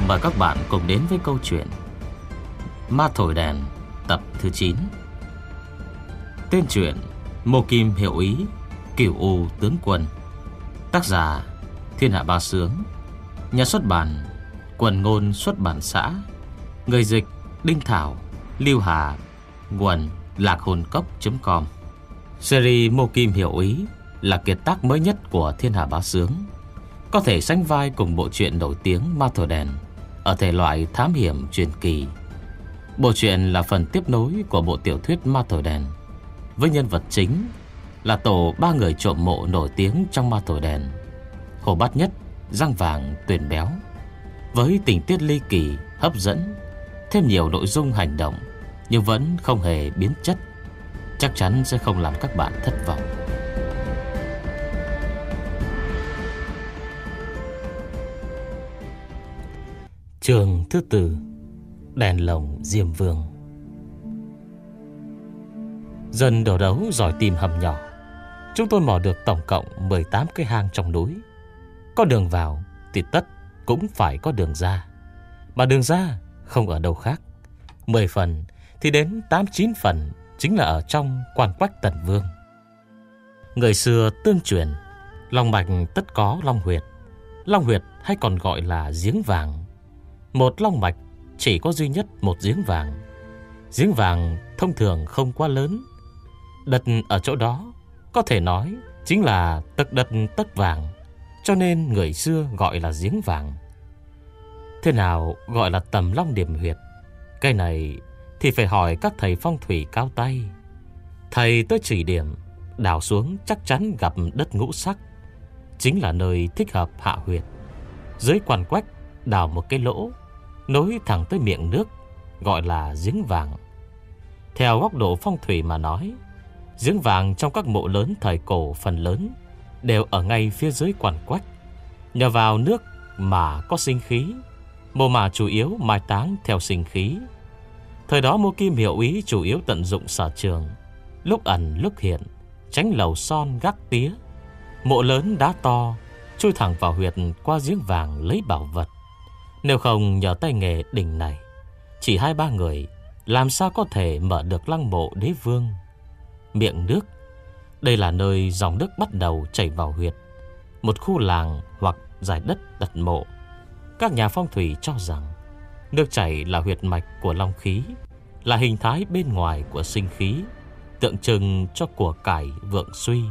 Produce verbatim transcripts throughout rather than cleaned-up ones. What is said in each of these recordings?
mời các bạn cùng đến với câu chuyện Ma Thổi Đèn tập thứ chín. Tên truyện Mộ Kim Hiệu Ý, Cửu U Tướng Quân. Tác giả Thiên Hạ Ba Sướng. Nhà xuất bản Quần Ngôn Xuất bản xã. Người dịch Đinh Thảo, Lưu Hà. Nguồn lạc hồn cốc chấm com. Series Mộ Kim Hiệu Ý là kiệt tác mới nhất của Thiên Hạ Bá Sướng, có thể sánh vai cùng bộ truyện nổi tiếng Ma Thổi Đèn ở thể loại thám hiểm truyền kỳ. Bộ truyện là phần tiếp nối của bộ tiểu thuyết Ma Thổi Đèn, với nhân vật chính là tổ ba người trộm mộ nổi tiếng trong Ma Thổi Đèn: Hồ Bát Nhất, Răng Vàng, Tuyền Béo. Với tình tiết ly kỳ, hấp dẫn, thêm nhiều nội dung hành động, nhưng vẫn không hề biến chất, chắc chắn sẽ không làm các bạn thất vọng. Chương thứ tư: Đèn lồng Diêm Vương. Dân đổ đấu giỏi tìm hầm nhỏ. Chúng tôi mò được tổng cộng mười tám cái hang trong núi. Có đường vào thì tất cũng phải có đường ra, mà đường ra không ở đâu khác. Mười phần thì đến tám chín phần chính là ở trong quan quách Tần Vương. Người xưa tương truyền long mạch tất có long huyệt. Long huyệt hay còn gọi là giếng vàng. Một long mạch chỉ có duy nhất một giếng vàng. Giếng vàng thông thường không quá lớn. Đất ở chỗ đó có thể nói chính là tấc đất tấc vàng, cho nên người xưa gọi là giếng vàng. Thế nào gọi là tầm long điểm huyệt? Cái này thì phải hỏi các thầy phong thủy cao tay. Thầy tới chỉ điểm, đào xuống chắc chắn gặp đất ngũ sắc, chính là nơi thích hợp hạ huyệt. Dưới quan quách đào một cái lỗ nối thẳng tới miệng nước, gọi là giếng vàng. Theo góc độ phong thủy mà nói, giếng vàng trong các mộ lớn thời cổ phần lớn đều ở ngay phía dưới quan quách. Nhờ vào nước mà có sinh khí, mộ mả chủ yếu mai táng theo sinh khí. Thời đó Mộ Kim Hiệu Ý chủ yếu tận dụng sở trường, lúc ẩn lúc hiện, tránh lầu son gác tía. Mộ lớn đá to chui thẳng vào huyệt qua giếng vàng lấy bảo vật. Nếu không nhờ tay nghề đỉnh này, chỉ hai ba người làm sao có thể mở được lăng mộ đế vương. Miệng nước, đây là nơi dòng nước bắt đầu chảy vào huyệt, một khu làng hoặc giải đất đặt mộ. Các nhà phong thủy cho rằng nước chảy là huyệt mạch của long khí, là hình thái bên ngoài của sinh khí, tượng trưng cho của cải vượng suy.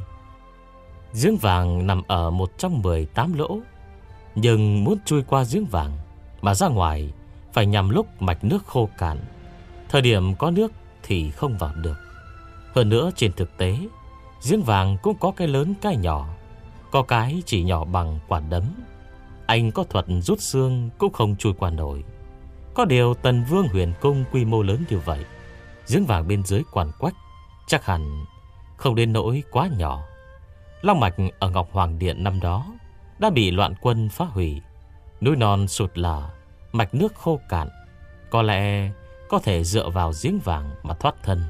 Giếng vàng nằm ở một trong mười tám lỗ, nhưng muốn chui qua giếng vàng mà ra ngoài phải nhằm lúc mạch nước khô cạn. Thời điểm có nước thì không vào được. Hơn nữa trên thực tế, giếng vàng cũng có cái lớn cái nhỏ, có cái chỉ nhỏ bằng quả đấm. Anh có thuật rút xương cũng không chui qua nổi. Có điều Tần Vương huyền cung quy mô lớn như vậy, giếng vàng bên dưới quan quách chắc hẳn không đến nỗi quá nhỏ. Long mạch ở Ngọc Hoàng Điện năm đó đã bị loạn quân phá hủy, núi non sụt lở, mạch nước khô cạn, có lẽ có thể dựa vào giếng vàng mà thoát thân.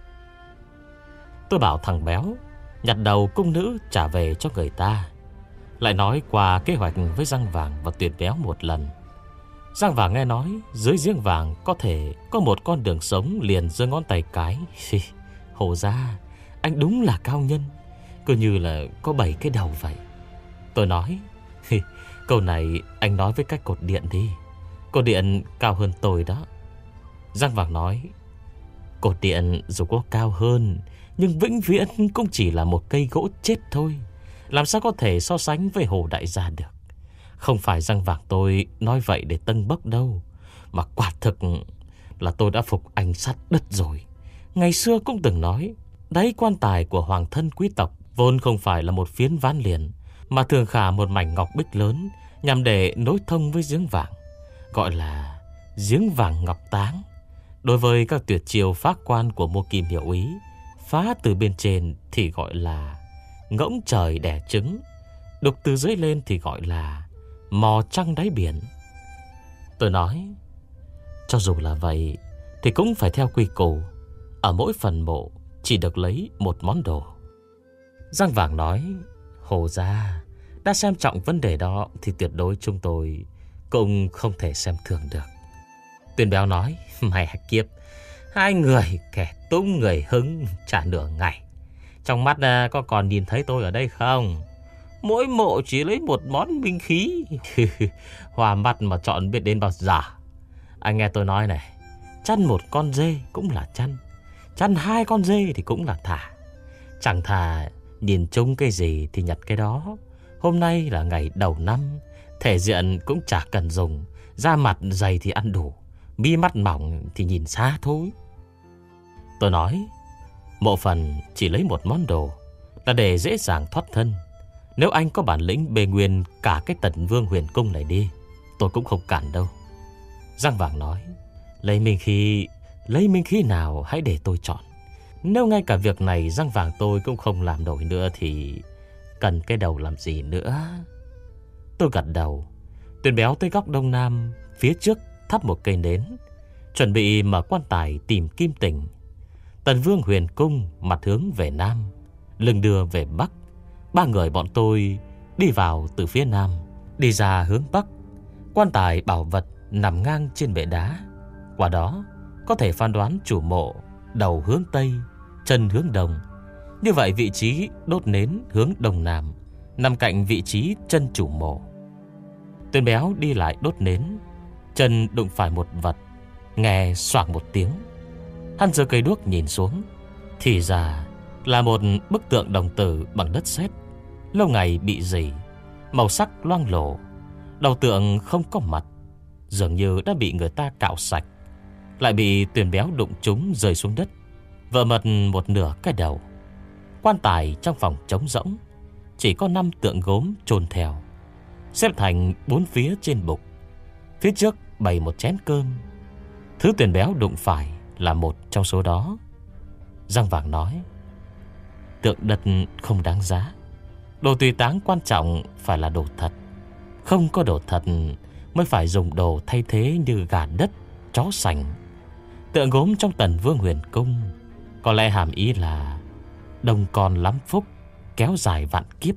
Tôi bảo thằng béo nhặt đầu cung nữ trả về cho người ta, lại nói qua kế hoạch với Răng Vàng và Tuyền Béo một lần. Răng Vàng nghe nói dưới giếng vàng có thể có một con đường sống liền giơ ngón tay cái. Hồ ra, anh đúng là cao nhân, cứ như là có bảy cái đầu vậy. Tôi nói, câu này anh nói với cái cột điện đi, cột điện cao hơn tôi đó. Răng Vàng nói, cột điện dù có cao hơn, nhưng vĩnh viễn cũng chỉ là một cây gỗ chết thôi, làm sao có thể so sánh với Hồ đại gia được. Không phải Răng Vàng tôi nói vậy để tâng bốc đâu, mà quả thực là tôi đã phục anh sát đất rồi. Ngày xưa cũng từng nói, đáy quan tài của hoàng thân quý tộc vốn không phải là một phiến ván liền, mà thường khả một mảnh ngọc bích lớn nhằm để nối thông với giếng vàng, gọi là giếng vàng ngọc táng. Đối với các tuyệt chiêu phá quan của Mộ Kim Hiệu Ý, phá từ bên trên thì gọi là ngỗng trời đẻ trứng, đục từ dưới lên thì gọi là mò trăng đáy biển. Tôi nói, cho dù là vậy thì cũng phải theo quy củ, ở mỗi phần mộ chỉ được lấy một món đồ. Răng Vàng nói, Hồ gia đã xem trọng vấn đề đó thì tuyệt đối chúng tôi cũng không thể xem thường được. Tuyên Béo nói, mày kiếp, hai người kẻ tung người hứng trả nửa ngày. Trong mắt có còn nhìn thấy tôi ở đây không? Mỗi mộ chỉ lấy một món binh khí. Hòa mắt mà chọn biết đến bao giờ. Anh nghe tôi nói này, chăn một con dê cũng là chăn, chăn hai con dê thì cũng là thả. Chẳng thà nhìn chung cái gì thì nhặt cái đó. Hôm nay là ngày đầu năm, thể diện cũng chả cần dùng, da mặt dày thì ăn đủ, mi mắt mỏng thì nhìn xa thôi. Tôi nói, mộ phần chỉ lấy một món đồ là để dễ dàng thoát thân. Nếu anh có bản lĩnh bề nguyên cả cái Tần Vương Huyền Cung này đi, tôi cũng không cản đâu. Răng vàng nói, lấy minh khí, lấy minh khí nào hãy để tôi chọn. Nếu ngay cả việc này răng vàng tôi cũng không làm nổi nữa thì cần cái đầu làm gì nữa. Tôi gật đầu. Tuyên Béo tới góc đông nam, phía trước thắp một cây nến, chuẩn bị mở quan tài tìm kim tình. Tần Vương Huyền Cung mặt hướng về nam, lưng đưa về bắc. Ba người bọn tôi đi vào từ phía nam, đi ra hướng bắc. Quan tài bảo vật nằm ngang trên bệ đá. Qua đó có thể phán đoán chủ mộ đầu hướng tây, chân hướng đông. Như vậy vị trí đốt nến hướng đông nam, nằm cạnh vị trí chân chủ mộ. Tuyên Béo đi lại đốt nến, chân đụng phải một vật, nghe xoảng một tiếng. Hắn giơ cây đuốc nhìn xuống, thì ra là một bức tượng đồng tử bằng đất sét, lâu ngày bị rỉ, màu sắc loang lổ. Đầu tượng không có mặt, dường như đã bị người ta cạo sạch, lại bị Tuyên Béo đụng trúng rơi xuống đất, vỡ mật một nửa cái đầu. Quan tài trong phòng trống rỗng, chỉ có năm tượng gốm chôn theo, xếp thành bốn phía trên bục. Phía trước bày một chén cơm. Thứ Tuyên Béo đụng phải là một trong số đó. Răng vàng nói, tượng đất không đáng giá, đồ tùy táng quan trọng phải là đồ thật. Không có đồ thật mới phải dùng đồ thay thế như gà đất, chó sành. Tượng gốm trong Tần Vương Huyền Cung có lẽ hàm ý là đông con lắm phúc, kéo dài vạn kiếp.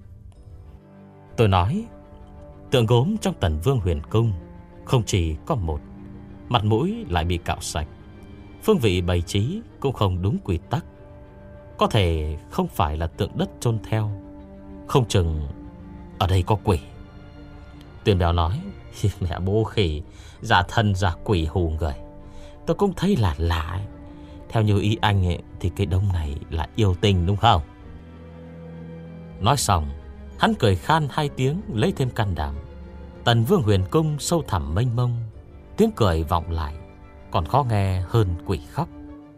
Tôi nói, tượng gốm trong Tần Vương Huyền Cung không chỉ có một, mặt mũi lại bị cạo sạch, phương vị bày trí cũng không đúng quy tắc. Có thể không phải là tượng đất chôn theo, không chừng ở đây có quỷ. Tuyên Béo nói, mẹ bố khỉ, giả thân giả quỷ hù người. Tôi cũng thấy là lạ. Theo như ý anh ấy, thì cái đống này là yêu tình đúng không? Nói xong, hắn cười khan hai tiếng lấy thêm can đảm. Tần Vương Huyền Cung sâu thẳm mênh mông, tiếng cười vọng lại còn khó nghe hơn quỷ khóc.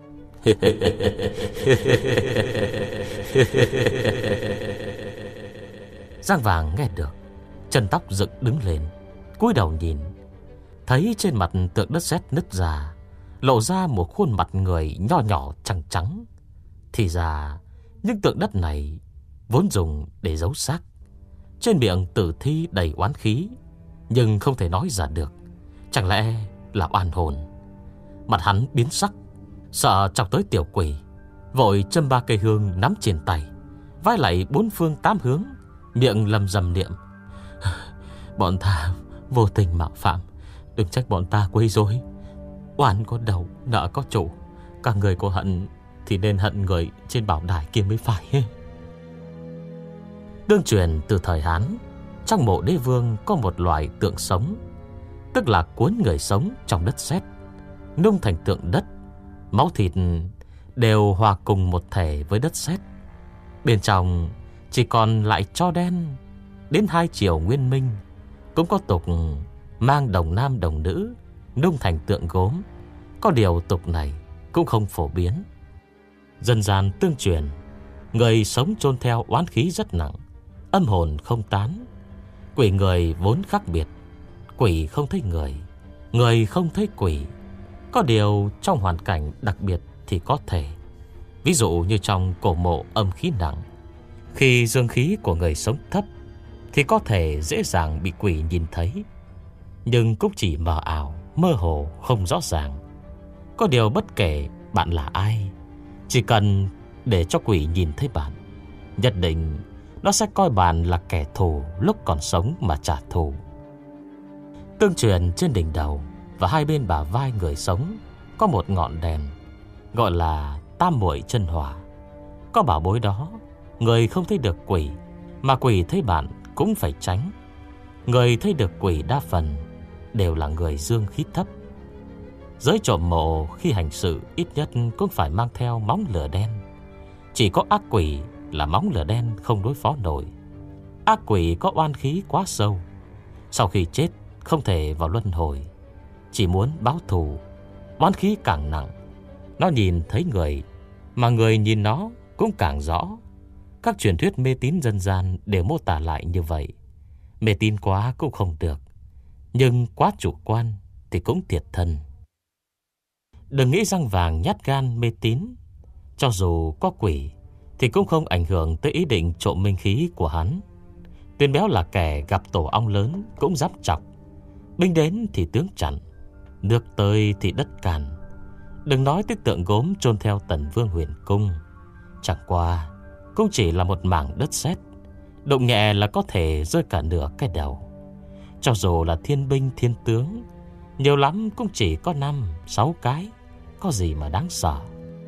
Giang Vàng nghe được, chân tóc dựng đứng lên, cúi đầu nhìn, thấy trên mặt tượng đất sét nứt ra, lộ ra một khuôn mặt người nho nhỏ trắng trắng. Thì ra những tượng đất này vốn dùng để giấu xác. Trên miệng tử thi đầy oán khí, nhưng không thể nói ra được. Chẳng lẽ là oan hồn? Mặt hắn biến sắc, sợ chọc tới tiểu quỷ, vội châm ba cây hương nắm trên tay, vái lại bốn phương tám hướng, miệng lầm rầm niệm: bọn ta vô tình mạo phạm, đừng trách bọn ta quấy rối. Oan có đầu, nợ có chủ, cả người có hận thì nên hận người trên bảo đài kia mới phải. Tương truyền từ thời Hán, trong mộ đế vương có một loài tượng sống, tức là cuốn người sống trong đất sét, nung thành tượng đất. Máu thịt đều hòa cùng một thể với đất sét, bên trong chỉ còn lại tro đen. Đến hai triều Nguyên Minh cũng có tục mang đồng nam đồng nữ nung thành tượng gốm. Có điều tục này cũng không phổ biến. Dân gian tương truyền, người sống chôn theo oán khí rất nặng, âm hồn không tán. Quỷ người vốn khác biệt, quỷ không thấy người, người không thấy quỷ. Có điều trong hoàn cảnh đặc biệt thì có thể. Ví dụ như trong cổ mộ âm khí nặng, khi dương khí của người sống thấp thì có thể dễ dàng bị quỷ nhìn thấy, nhưng cũng chỉ mờ ảo, mơ hồ, không rõ ràng. Có điều bất kể bạn là ai, chỉ cần để cho quỷ nhìn thấy bạn, nhất định nó sẽ coi bạn là kẻ thù lúc còn sống mà trả thù. Tương truyền trên đỉnh đầu và hai bên bả vai người sống có một ngọn đèn, gọi là tam muội chân hỏa. Có bảo bối đó, người không thấy được quỷ, mà quỷ thấy bạn cũng phải tránh. Người thấy được quỷ đa phần đều là người dương khí thấp. Giới trộm mộ khi hành sự ít nhất cũng phải mang theo móng lửa đen. Chỉ có ác quỷ là móng lửa đen không đối phó nổi. Ác quỷ có oan khí quá sâu, sau khi chết không thể vào luân hồi, chỉ muốn báo thù. Oán khí càng nặng, nó nhìn thấy người, mà người nhìn nó cũng càng rõ. Các truyền thuyết mê tín dân gian đều mô tả lại như vậy. Mê tín quá cũng không được, nhưng quá chủ quan thì cũng thiệt thân. Đừng nghĩ răng vàng nhát gan mê tín. Cho dù có quỷ thì cũng không ảnh hưởng tới ý định trộm minh khí của hắn. Tuyên Béo là kẻ gặp tổ ong lớn cũng dám chọc. Binh đến thì tướng chặn, nước tới thì đất càn. Đừng nói tới tượng gốm chôn theo Tần Vương Huyền Cung. Chẳng qua cũng chỉ là một mảng đất sét, động nhẹ là có thể rơi cả nửa cái đầu. Cho dù là thiên binh thiên tướng, nhiều lắm cũng chỉ có năm sáu cái, có gì mà đáng sợ.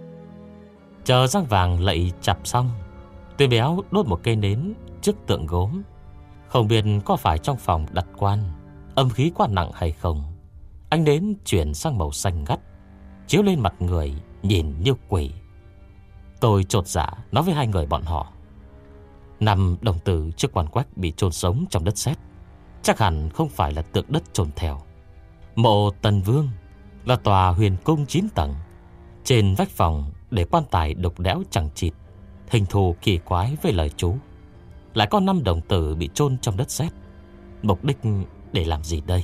Chờ răng vàng lạy chập xong, Tuyên Béo đốt một cây nến trước tượng gốm. Không biết có phải trong phòng đặt quan âm khí quá nặng hay không, ánh nến chuyển sang màu xanh ngắt, chiếu lên mặt người nhìn như quỷ. Tôi chột dạ nói với hai người bọn họ, năm đồng tử trước quan quách bị chôn sống trong đất sét, chắc hẳn không phải là tượng đất chôn theo. Mộ Tần Vương là tòa huyền cung chín tầng, trên vách phòng để quan tài đục đẽo chẳng chịt, hình thù kỳ quái với lời chú. Lại có năm đồng tử bị chôn trong đất sét, mục đích để làm gì đây?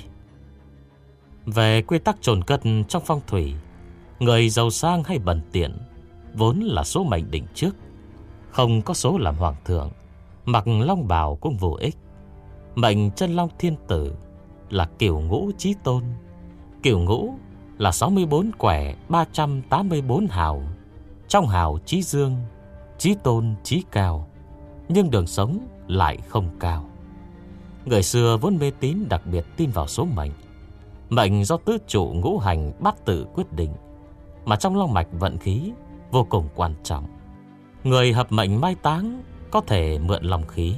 Về quy tắc chôn cất trong phong thủy, người giàu sang hay bần tiện vốn là số mệnh định trước. Không có số làm hoàng thượng, mặc long bào cũng vô ích. Mệnh chân long thiên tử là cửu ngũ chí tôn. Cửu ngũ là sáu mươi bốn quẻ ba trăm tám mươi bốn hào. Trong hào chí dương, chí tôn chí cao, nhưng đường sống lại không cao. Người xưa vốn mê tín đặc biệt tin vào số mệnh. Mệnh do tứ trụ ngũ hành bát tự quyết định, mà trong long mạch vận khí vô cùng quan trọng. Người hợp mệnh mai táng có thể mượn long khí.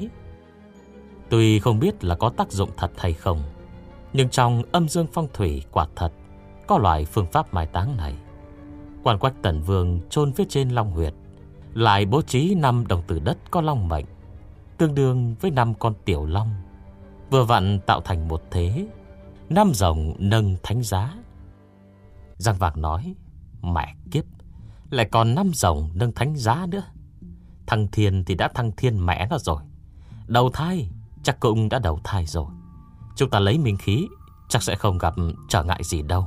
Tuy không biết là có tác dụng thật hay không, nhưng trong âm dương phong thủy quả thật có loại phương pháp mai táng này. Quan quách Tần Vương chôn phía trên long huyệt, lại bố trí năm đồng tử đất có long mệnh, tương đương với năm con tiểu long, vừa vặn tạo thành một thế, năm rồng nâng thánh giá. Giang Vàng nói, mẹ kiếp, lại còn năm rồng nâng thánh giá nữa. Thăng thiên thì đã thăng thiên mẹ nó rồi, đầu thai chắc cũng đã đầu thai rồi. Chúng ta lấy minh khí, chắc sẽ không gặp trở ngại gì đâu.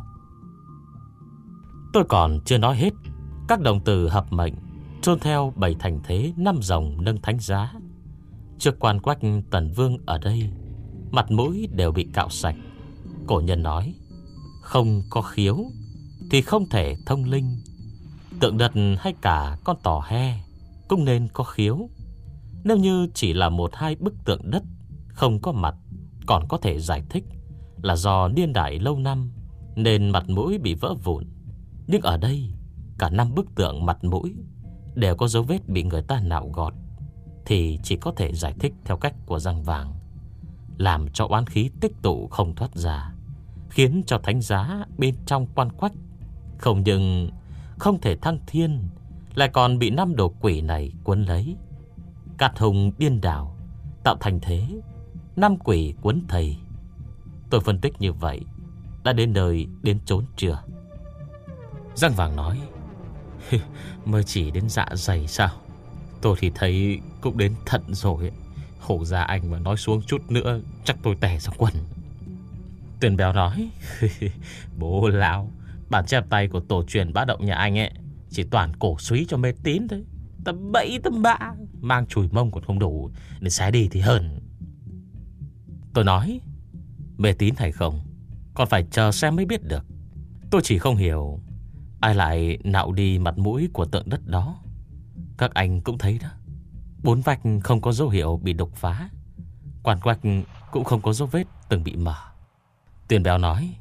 Tôi còn chưa nói hết. Các đồng tử hợp mệnh chôn theo bảy thành thế năm rồng nâng thánh giá. Trước quan quách Tần Vương ở đây, mặt mũi đều bị cạo sạch. Cổ nhân nói, không có khiếu thì không thể thông linh. Tượng đất hay cả con tò he cũng nên có khiếu. Nếu như chỉ là một hai bức tượng đất không có mặt, còn có thể giải thích là do niên đại lâu năm nên mặt mũi bị vỡ vụn. Nhưng ở đây, cả năm bức tượng mặt mũi đều có dấu vết bị người ta nạo gọt, thì chỉ có thể giải thích theo cách của Giang Vàng, làm cho oán khí tích tụ không thoát ra, khiến cho thánh giá bên trong quan quách không những không thể thăng thiên, lại còn bị năm đồ quỷ này cuốn lấy. Cát hùng điên đảo, tạo thành thế năm quỷ cuốn thầy. Tôi phân tích như vậy đã đến nơi đến chốn chưa? Giang Vàng nói, mới chỉ đến dạ dày sao? Tôi thì thấy cũng đến thận rồi. Hổ ra anh mà nói xuống chút nữa chắc tôi tè ra quần. Tuyền Béo nói, bố lão, bản chép tay của tổ truyền bá động nhà anh ấy chỉ toàn cổ suý cho mê tín thôi. Tầm bậy tầm bạ, mang chùi mông còn không đủ, nên xé đi thì hơn. Tôi nói, mê tín hay không còn phải chờ xem mới biết được. Tôi chỉ không hiểu ai lại nạo đi mặt mũi của tượng đất đó. Các anh cũng thấy đó, bốn vách không có dấu hiệu bị đục phá, quan quách cũng không có dấu vết từng bị mở. Tuyền béo nói: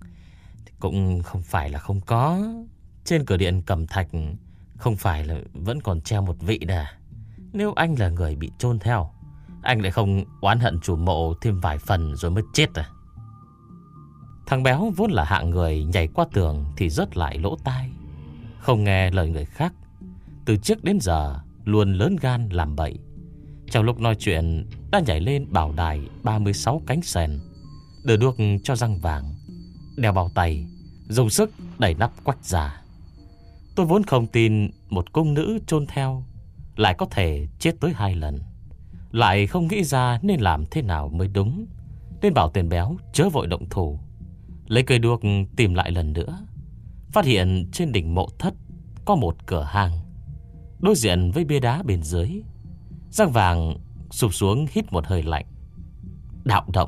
Cũng không phải là không có. Trên cửa điện cẩm thạch không phải là vẫn còn treo một vị đà. Nếu anh là người bị chôn theo, anh lại không oán hận chủ mộ thêm vài phần rồi mới chết à? Thằng béo vốn là hạng người nhảy qua tường thì rớt lại lỗ tai, không nghe lời người khác. Từ trước đến giờ luôn lớn gan làm bậy. Trong lúc nói chuyện đã nhảy lên bảo đài ba mươi sáu cánh sèn, đưa đuốc cho răng vàng, đeo bao tay, dùng sức đẩy nắp quách ra. Tôi vốn không tin một cung nữ chôn theo lại có thể chết tới hai lần, lại không nghĩ ra nên làm thế nào mới đúng, nên bảo Tuyền béo chớ vội động thủ. Lấy cây đuốc tìm lại lần nữa, phát hiện trên đỉnh mộ thất có một cửa hang đối diện với bia đá bên dưới. Răng vàng sụp xuống hít một hơi lạnh. Đạo động.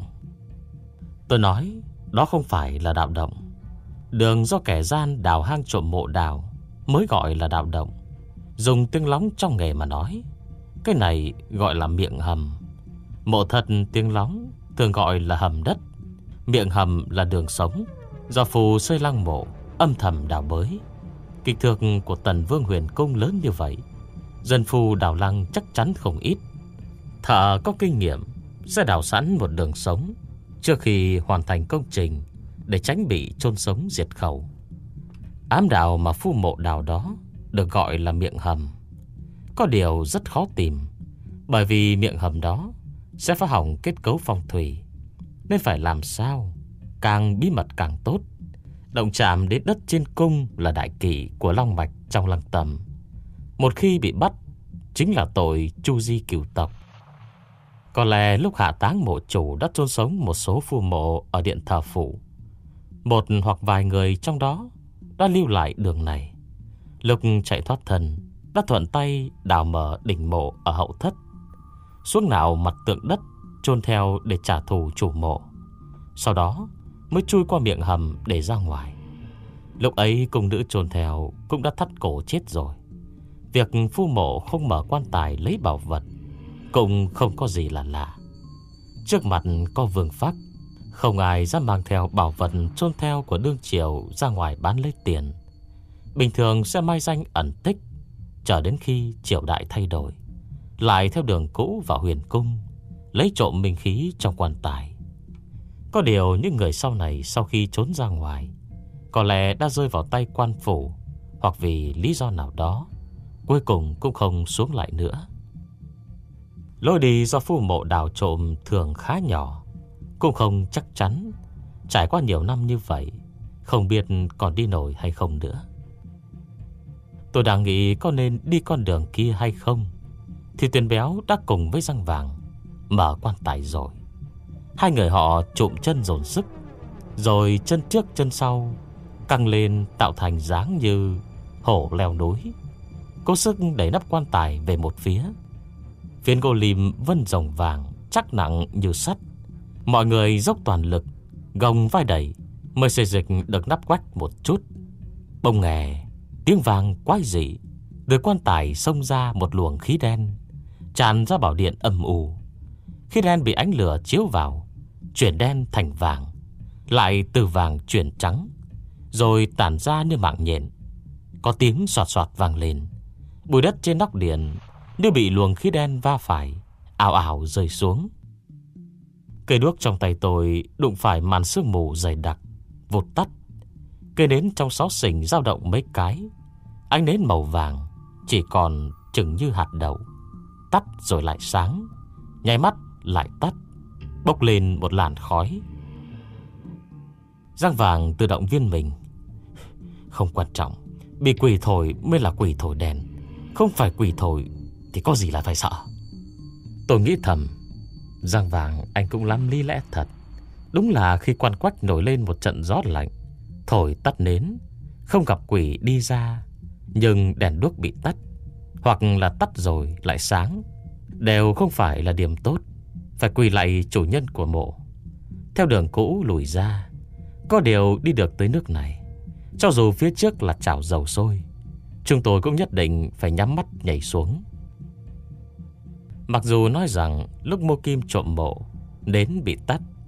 Tôi nói đó không phải là đạo động. Đường do kẻ gian đào hang trộm mộ đào mới gọi là đạo động. Dùng tiếng lóng trong nghề mà nói, cái này gọi là miệng hầm. Mộ thật tiếng lóng thường gọi là hầm đất. Miệng hầm là đường sống do phù xây lăng mộ âm thầm đào bới. Kích thước của Tần Vương Huyền Cung lớn như vậy, dân phu đào lăng chắc chắn không ít. Thợ có kinh nghiệm sẽ đào sẵn một đường sống trước khi hoàn thành công trình, để tránh bị chôn sống diệt khẩu. Ám đạo mà phu mộ đào đó được gọi là miệng hầm. Có điều rất khó tìm, bởi vì miệng hầm đó sẽ phá hỏng kết cấu phong thủy, nên phải làm sao càng bí mật càng tốt. Động chạm đến đất trên cung là đại kỵ của long mạch trong lăng tầm. Một khi bị bắt chính là tội chu di cửu tộc. Có lẽ lúc hạ táng mộ chủ đã chôn sống một số phu mộ ở điện thờ phủ. Một hoặc vài người trong đó đã lưu lại đường này. Lúc chạy thoát thân đã thuận tay đào mở đỉnh mộ ở hậu thất, xuống nào mặt tượng đất chôn theo để trả thù chủ mộ. Sau đó mới chui qua miệng hầm để ra ngoài. Lúc ấy cung nữ chôn theo cũng đã thắt cổ chết rồi. Việc phu mộ không mở quan tài lấy bảo vật cũng không có gì là lạ. Trước mặt có vương phác, không ai dám mang theo bảo vật chôn theo của đương triều ra ngoài bán lấy tiền. Bình thường sẽ mai danh ẩn tích, chờ đến khi triều đại thay đổi, lại theo đường cũ vào huyền cung, lấy trộm minh khí trong quan tài. Có điều những người sau này sau khi trốn ra ngoài, có lẽ đã rơi vào tay quan phủ, hoặc vì lý do nào đó, cuối cùng cũng không xuống lại nữa. Lối đi do phu mộ đào trộm thường khá nhỏ, cũng không chắc chắn. Trải qua nhiều năm như vậy, không biết còn đi nổi hay không nữa. Tôi đang nghĩ có nên đi con đường kia hay không, thì Tuyền béo đã cùng với răng vàng mở quan tài rồi. Hai người họ trụm chân dồn sức, rồi chân trước chân sau căng lên tạo thành dáng như hổ leo núi, cố sức đẩy nắp quan tài về một phía. Phiến gỗ lim vân rồng vàng chắc nặng như sắt. Mọi người dốc toàn lực gồng vai đẩy mới xây dịch được nắp quách một chút. Bông nghè, tiếng vàng quái dị, từ quan tài xông ra một luồng khí đen, tràn ra bảo điện âm u. Khí đen bị ánh lửa chiếu vào, chuyển đen thành vàng, lại từ vàng chuyển trắng, rồi tản ra như mạng nhện. Có tiếng xoạt xoạt vang lên. Bụi đất trên nóc điện như bị luồng khí đen va phải, ào ào rơi xuống. Cây đuốc trong tay tôi đụng phải màn sương mù dày đặc, vụt tắt. Cây nến trong xó xỉnh dao động mấy cái. Ánh nến màu vàng chỉ còn chừng như hạt đậu, tắt rồi lại sáng, nháy mắt lại tắt, bốc lên một làn khói. Răng vàng tự động viên mình: không quan trọng, bị quỷ thổi mới là quỷ thổi đèn, không phải quỷ thổi thì có gì là phải sợ. Tôi nghĩ thầm, Răng vàng anh cũng lắm lý lẽ thật. Đúng là khi quan quách nổi lên một trận gió lạnh, thổi tắt nến, không gặp quỷ đi ra, nhưng đèn đuốc bị tắt, hoặc là tắt rồi lại sáng, đều không phải là điểm tốt. Phải quỳ lại chủ nhân của mộ, theo đường cũ lùi ra. Có điều đi được tới nước này, cho dù phía trước là chảo dầu sôi, chúng tôi cũng nhất định phải nhắm mắt nhảy xuống. Mặc dù nói rằng lúc Mô Kim trộm mộ nến bị tắt,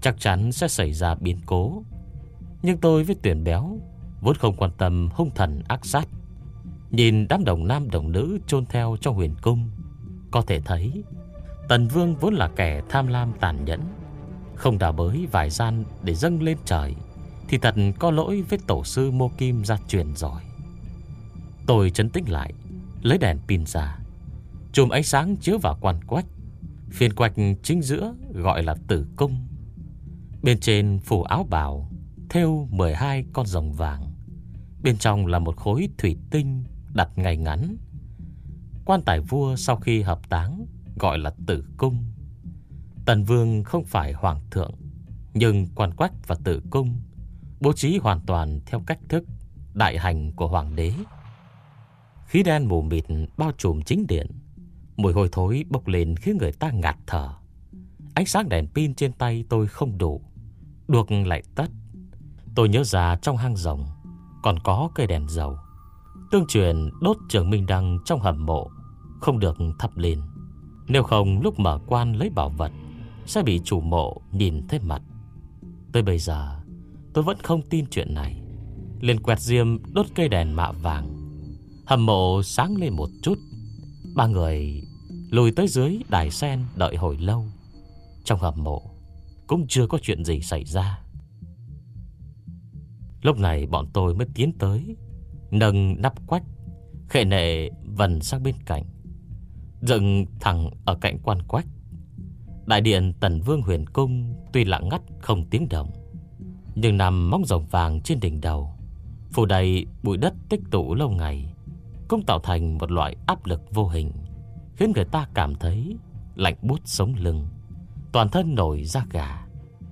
chắc chắn sẽ xảy ra biến cố. Nhưng tôi với Tuyền Béo vốn không quan tâm hung thần ác sát. Nhìn đám đồng nam đồng nữ chôn theo trong huyền cung, có thể thấy Tần Vương vốn là kẻ tham lam tàn nhẫn, không đào bới vài gian để dâng lên trời thì thật có lỗi với tổ sư Mô Kim gia truyền rồi. Tôi trấn tĩnh lại, lấy đèn pin ra, chùm ánh sáng chiếu vào quan quách. Phiên quạch chính giữa gọi là tử cung. Bên trên phủ áo bào thêu mười hai con rồng vàng. Bên trong là một khối thủy tinh đặt ngay ngắn. Quan tài vua sau khi hợp táng gọi là tử cung. Tần Vương không phải hoàng thượng, nhưng quan quách và tử cung bố trí hoàn toàn theo cách thức đại hành của hoàng đế. Khí đen mù mịt bao trùm chính điện, mùi hôi thối bốc lên khiến người ta ngạt thở. Ánh sáng đèn pin trên tay tôi không đủ, đuốc lại tắt. Tôi nhớ ra trong hang rồng còn có cây đèn dầu. Tương truyền đốt trường minh đăng trong hầm mộ không được thắp lên, nếu không lúc mở quan lấy bảo vật sẽ bị chủ mộ nhìn thấy mặt. Tới bây giờ tôi vẫn không tin chuyện này, liền quẹt diêm đốt cây đèn mạ vàng. Hầm mộ sáng lên một chút. Ba người lùi tới dưới đài sen đợi hồi lâu. Trong hầm mộ cũng chưa có chuyện gì xảy ra. Lúc này bọn tôi mới tiến tới, nâng nắp quách, khệ nệ vần sang bên cạnh, dựng thẳng ở cạnh quan quách. Đại điện Tần Vương huyền cung tuy lặng ngắt không tiếng động, nhưng nằm móng rồng vàng trên đỉnh đầu, phủ đầy bụi đất tích tụ lâu ngày, cũng tạo thành một loại áp lực vô hình, khiến người ta cảm thấy lạnh buốt sống lưng, toàn thân nổi da gà.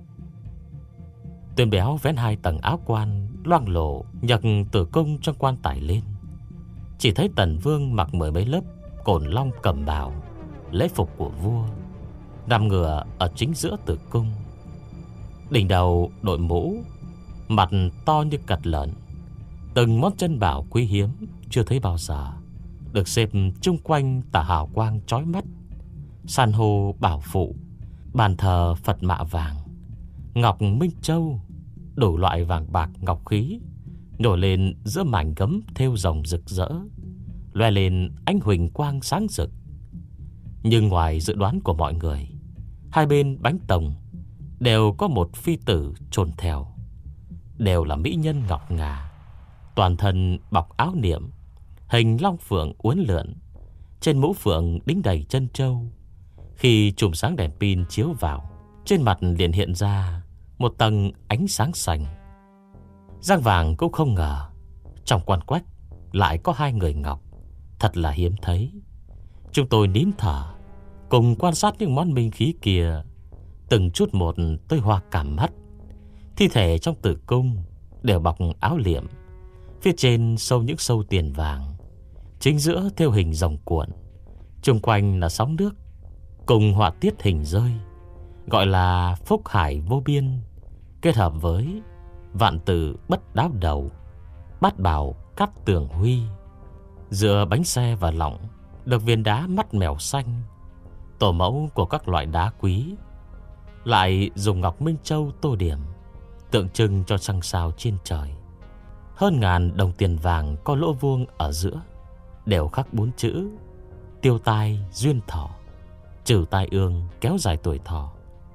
Tuyền Béo vén hai tầng áo quan loang lổ nhặt tử cung trong quan tài lên. Chỉ thấy Tần Vương mặc mười mấy lớp cổn long cầm bào, lễ phục của vua, nằm ngửa ở chính giữa tử cung. Đỉnh đầu đội mũ, mặt to như cật lợn. Từng món chân bảo quý hiếm chưa thấy bao giờ được xếp chung quanh tà hào quang chói mắt. San hô bảo phụ, bàn thờ Phật mạ vàng, ngọc minh châu, đủ loại vàng bạc ngọc khí nổi lên giữa mảnh gấm thêu rồng rực rỡ, loe lên ánh huỳnh quang sáng rực. Nhưng ngoài dự đoán của mọi người, hai bên bánh tồng đều có một phi tử chôn theo, đều là mỹ nhân ngọc ngà, toàn thân bọc áo niệm, hình long phượng uốn lượn, trên mũ phượng đính đầy chân châu. Khi chùm sáng đèn pin chiếu vào, trên mặt liền hiện ra một tầng ánh sáng xanh. Giang Vàng cũng không ngờ trong quan quách lại có hai người ngọc, thật là hiếm thấy. Chúng tôi nín thở, cùng quan sát những món minh khí kia, từng chút một tôi hoa cảm mắt. Thi thể trong tử cung đều bọc áo liệm, phía trên sâu những sâu tiền vàng, chính giữa theo hình rồng cuộn, chung quanh là sóng nước cùng họa tiết hình rơi, gọi là phúc hải vô biên, kết hợp với vạn tử bất đáo đầu, bát bảo cát tường huy. Giữa bánh xe và lọng được viên đá mắt mèo xanh, tổ mẫu của các loại đá quý, lại dùng ngọc minh châu tô điểm, tượng trưng cho trăng sao trên trời. Hơn ngàn đồng tiền vàng có lỗ vuông ở giữa, đều khắc bốn chữ: tiêu tai duyên thọ, trừ tai ương kéo dài tuổi thọ.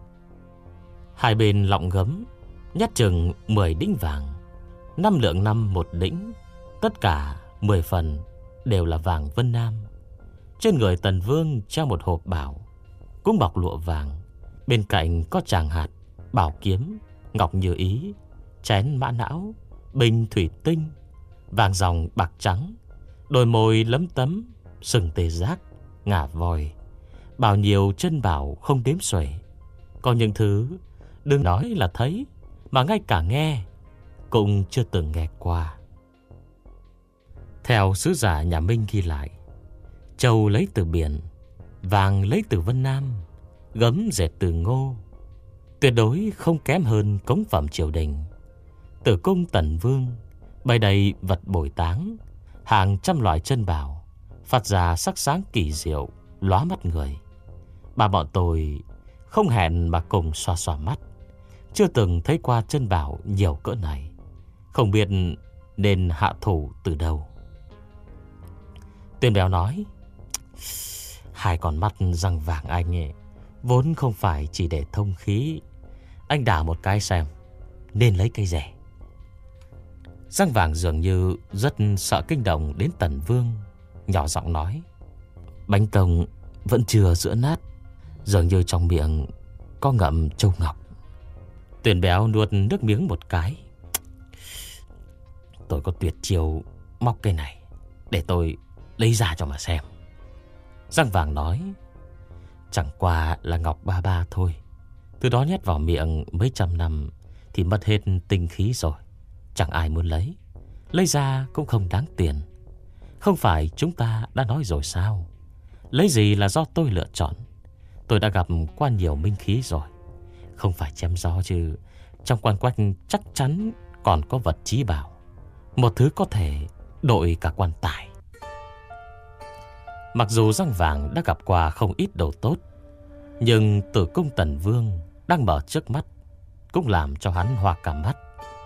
Hai bên lọng gấm nhát chừng mười đĩnh vàng, năm lượng năm một đĩnh, tất cả mười phần đều là vàng Vân Nam. Trên người Tần Vương treo một hộp bảo, cũng bọc lụa vàng, bên cạnh có tràng hạt, bảo kiếm, ngọc như ý, chén mã não, bình thủy tinh, vàng ròng bạc trắng, đôi môi lấm tấm, sừng tê giác, ngà voi, bao nhiêu chân bảo không đếm xuể. Có những thứ đừng nói là thấy, mà ngay cả nghe cũng chưa từng nghe qua. Theo sứ giả nhà Minh ghi lại, châu lấy từ biển, vàng lấy từ Vân Nam, gấm dệt từ Ngô, tuyệt đối không kém hơn cống phẩm triều đình. Tử cung Tần Vương bày đầy vật bồi táng, hàng trăm loại chân bảo, phát ra sắc sáng kỳ diệu, lóa mắt người. Bà bọn tôi không hẹn mà cùng xoa xoa mắt, chưa từng thấy qua chân bảo nhiều cỡ này, không biết nên hạ thủ từ đâu. Tuyên béo nói, hai con mắt răng vàng anh ấy vốn không phải chỉ để thông khí. Anh đả một cái xem nên lấy cây rẻ. Răng vàng dường như rất sợ kinh động đến Tần Vương, nhỏ giọng nói, bánh tông vẫn chưa giữa nát, dường như trong miệng có ngậm châu ngọc. Tuyển béo nuốt nước miếng một cái. Tôi có tuyệt chiêu móc cây này, để tôi lấy ra cho mà xem. Răng vàng nói, chẳng qua là ngọc ba ba thôi, từ đó nhét vào miệng mấy trăm năm thì mất hết tinh khí rồi. Chẳng ai muốn lấy, lấy ra cũng không đáng tiền. Không phải chúng ta đã nói rồi sao? Lấy gì là do tôi lựa chọn. Tôi đã gặp qua nhiều minh khí rồi, không phải chém gió chứ. Trong quan quách chắc chắn còn có vật chí bảo, một thứ có thể đội cả quan tài. Mặc dù răng vàng đã gặp qua không ít đồ tốt, nhưng Tử cung Tần Vương đang mở trước mắt cũng làm cho hắn hoa cả mắt.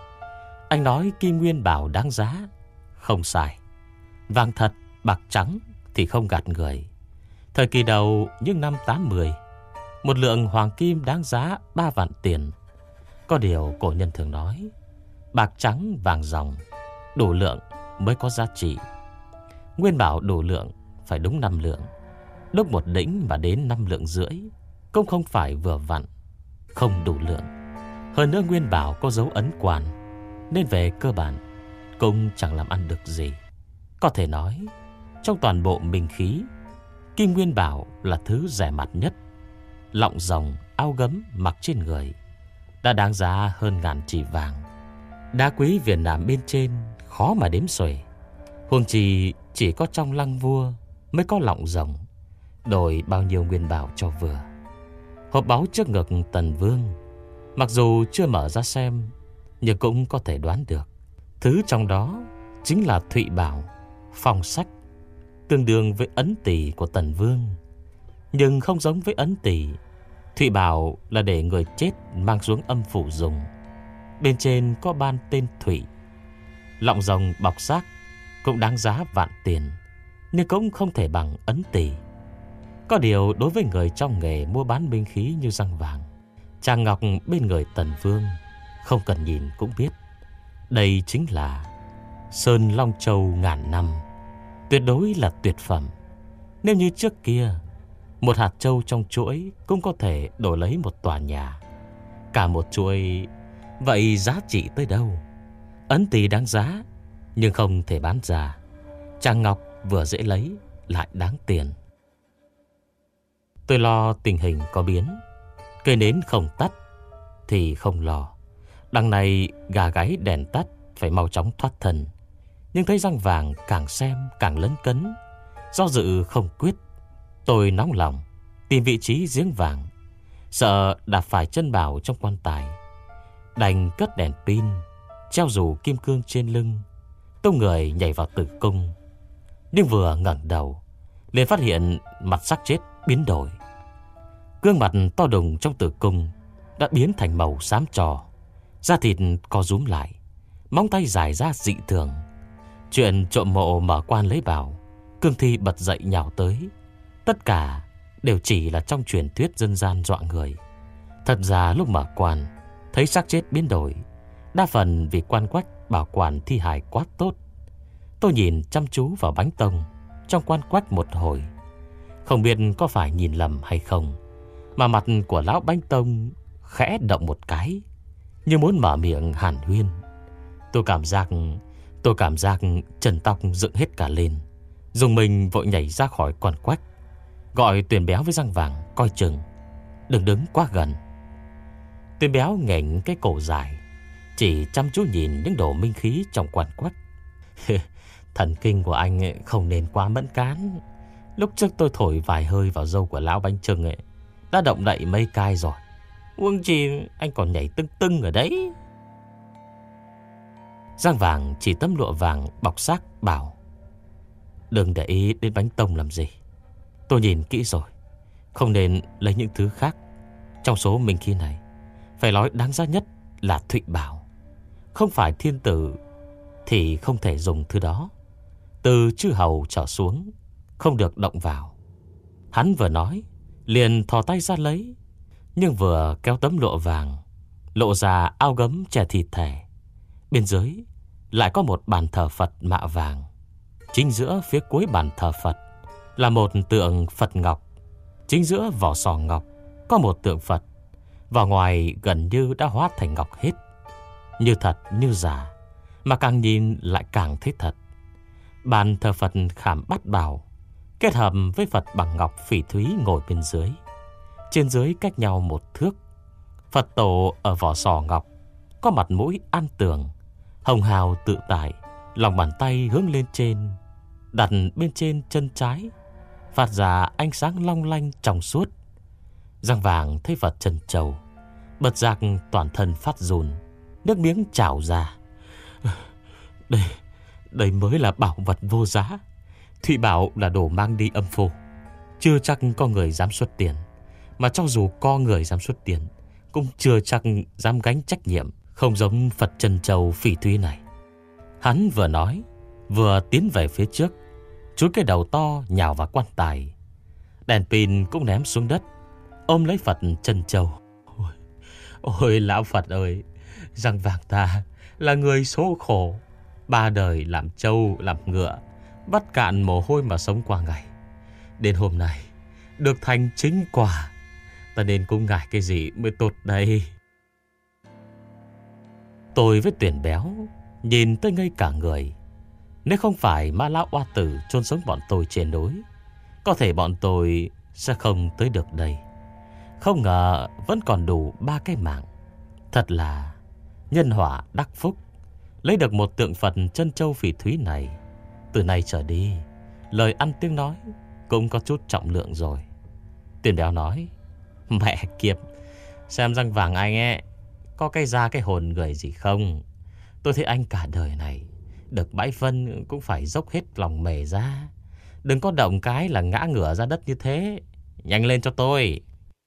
Anh nói kim nguyên bảo đáng giá, không sai. Vàng thật, bạc trắng thì không gạt người. Thời kỳ đầu những năm tám mươi, một lượng hoàng kim đáng giá ba vạn tiền. Có điều cổ nhân thường nói, bạc trắng vàng ròng, đủ lượng mới có giá trị. Nguyên bảo đủ lượng phải đúng năm lượng. Đúc một đỉnh mà đến năm lượng rưỡi cũng không phải vừa vặn, không đủ lượng. Hơn nữa nguyên bảo có dấu ấn quan, nên về cơ bản cũng chẳng làm ăn được gì. Có thể nói, trong toàn bộ minh khí, kim nguyên bảo là thứ rẻ mạt nhất. Lọng rồng, áo gấm mặc trên người đã đáng giá hơn ngàn chỉ vàng. Đá quý Việt Nam bên trên khó mà đếm xuể, huống chi chỉ có trong lăng vua mới có lọng rồng, đổi bao nhiêu nguyên bảo cho vừa. Hộp báu trước ngực Tần Vương, mặc dù chưa mở ra xem, nhưng cũng có thể đoán được thứ trong đó chính là Thụy Bảo, phong sách, tương đương với ấn tỷ của Tần Vương. Nhưng không giống với ấn tỷ, Thụy Bảo là để người chết mang xuống âm phủ dùng. Bên trên có ban tên Thụy. Lọng rồng bọc xác cũng đáng giá vạn tiền, nhưng cũng không thể bằng ấn tỷ. Có điều đối với người trong nghề mua bán binh khí như răng vàng, trang ngọc bên người Tần Vương không cần nhìn cũng biết, đây chính là Sơn Long Châu ngàn năm, tuyệt đối là tuyệt phẩm. Nếu như trước kia, một hạt châu trong chuỗi cũng có thể đổi lấy một tòa nhà, cả một chuỗi, vậy giá trị tới đâu? Ấn tỷ đáng giá, nhưng không thể bán ra. Trang ngọc vừa dễ lấy, lại đáng tiền. Tôi lo tình hình có biến, cây nến không tắt thì không lo. Đằng này gà gáy đèn tắt, phải mau chóng thoát thân. Nhưng thấy răng vàng càng xem càng lấn cấn, do dự không quyết. Tôi nóng lòng tìm vị trí giếng vàng, sợ đạp phải chân bảo trong quan tài. Đành cất đèn pin, treo dù kim cương trên lưng, tung người nhảy vào tử cung. Nhưng vừa ngẩng đầu, liền phát hiện mặt xác chết biến đổi. Gương mặt to đùng trong tử cung đã biến thành màu xám trò, da thịt co rúm lại, móng tay dài ra dị thường. Chuyện trộm mộ mở quan lấy bảo, cương thi bật dậy nhào tới, tất cả đều chỉ là trong truyền thuyết dân gian dọa người. Thật ra lúc mở quan, thấy xác chết biến đổi, đa phần vì quan quách bảo quản thi hài quá tốt. Tôi nhìn chăm chú vào bánh tông trong quan quách một hồi, không biết có phải nhìn lầm hay không, mà mặt của lão bánh tông khẽ động một cái, như muốn mở miệng hàn huyên. Tôi cảm giác Tôi cảm giác trần tóc dựng hết cả lên, dùng mình vội nhảy ra khỏi quan quách, gọi Tuyền Béo với răng vàng coi chừng, đừng đứng quá gần. Tuyền Béo nghển cái cổ dài, chỉ chăm chú nhìn những đồ minh khí trong quan quách. Thần kinh của anh ấy không nên quá mẫn cán. Lúc trước tôi thổi vài hơi vào râu của lão bánh chưng ấy, đã động đậy mấy cai rồi. Huống chi anh còn nhảy tưng tưng ở đấy. Răng vàng chỉ tấm lụa vàng bọc xác bảo, đừng để ý đến bánh tông làm gì. Tôi nhìn kỹ rồi, không nên lấy những thứ khác. Trong số minh khí này, Phải nói đáng giá nhất là Thụy Bảo. Không phải thiên tử thì không thể dùng thứ đó. Từ chư hầu trở xuống không được động vào. Hắn vừa nói liền thò tay ra lấy, nhưng vừa kéo tấm lụa vàng lộ ra ao gấm che thịt thể. Bên dưới lại có một bàn thờ Phật mạ vàng. Chính giữa phía cuối bàn thờ Phật là một tượng Phật ngọc. Chính giữa vỏ sò ngọc có một tượng Phật. Vào ngoài gần như đã hóa thành ngọc hết, như thật như giả, mà càng nhìn lại càng thấy thật. Bàn thờ Phật khảm bát bảo kết hợp với Phật bằng ngọc phỉ thúy ngồi bên dưới. Trên dưới cách nhau một thước. Phật tổ ở vỏ sò ngọc có mặt mũi an tường, hồng hào tự tại, lòng bàn tay hướng lên trên, đặt bên trên chân trái, phát ra ánh sáng long lanh trong suốt. Giang Vàng thấy Phật trân châu, bật giác toàn thân phát run, nước miếng trào ra. Đây, đây mới là bảo vật vô giá. Thụy Bảo là đồ mang đi âm phủ, chưa chắc có người dám xuất tiền. Mà cho dù có người dám xuất tiền, cũng chưa chắc dám gánh trách nhiệm. Không giống Phật trân châu phỉ thúy này. Hắn vừa nói vừa tiến về phía trước, chúi cái đầu to nhào vào quan tài. Đèn pin cũng ném xuống đất, ôm lấy Phật trân châu. Ôi, ôi lão Phật ơi, Giang Vàng ta là người số khổ, ba đời làm trâu làm ngựa, vắt cạn mồ hôi mà sống qua ngày. Đến hôm nay được thành chính quả, ta nên cũng ngại cái gì mới tốt đây. Tôi với Tuyển Béo nhìn tới ngây cả người. Nếu không phải Ma Lão Oa Tử chôn sống bọn tôi trên núi, có thể bọn tôi sẽ không tới được đây. Không ngờ vẫn còn đủ ba cái mạng. Thật là nhân họa đắc phúc. Lấy được một tượng Phật trân châu phỉ thúy này, từ nay trở đi lời ăn tiếng nói cũng có chút trọng lượng rồi. Tuyển Béo nói: Mẹ kiếp, xem Giang Vàng anh ấy có cái da cái hồn người gì không? Tôi thấy anh cả đời này được bãi phân cũng phải dốc hết lòng mề ra. Đừng có động cái là ngã ngửa ra đất như thế. Nhanh lên cho tôi.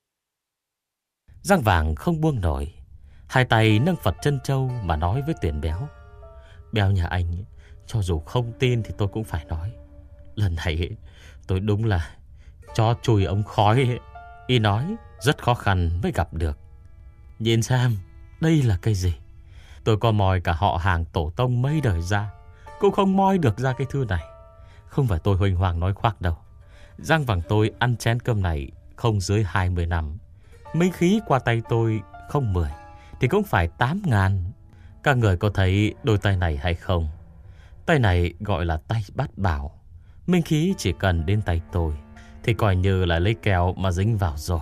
Giang Vàng không buông nổi, hai tay nâng Phật trân châu mà nói với Tuyển Béo: Béo nhà anh, cho dù không tin thì tôi cũng phải nói. Lần này tôi đúng là cho chùi ống khói. Y nói rất khó khăn mới gặp được. Nhìn xem đây là cái gì. Tôi có moi cả họ hàng tổ tông mấy đời ra, cũng không moi được ra cái thư này. Không phải tôi huỳnh hoàng nói khoác đâu. Giang Vàng tôi ăn chén cơm này không dưới hai mươi năm. Minh khí qua tay tôi không mười thì cũng phải tám ngàn. Các người có thấy đôi tay này hay không? Tay này gọi là tay bát bảo. Minh khí chỉ cần đến tay tôi thì coi như là lấy keo mà dính vào rồi.